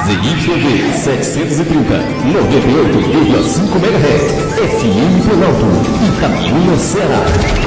ZYV 730, 98,5 MHz, FM Planalto, Itabuna, Ceará.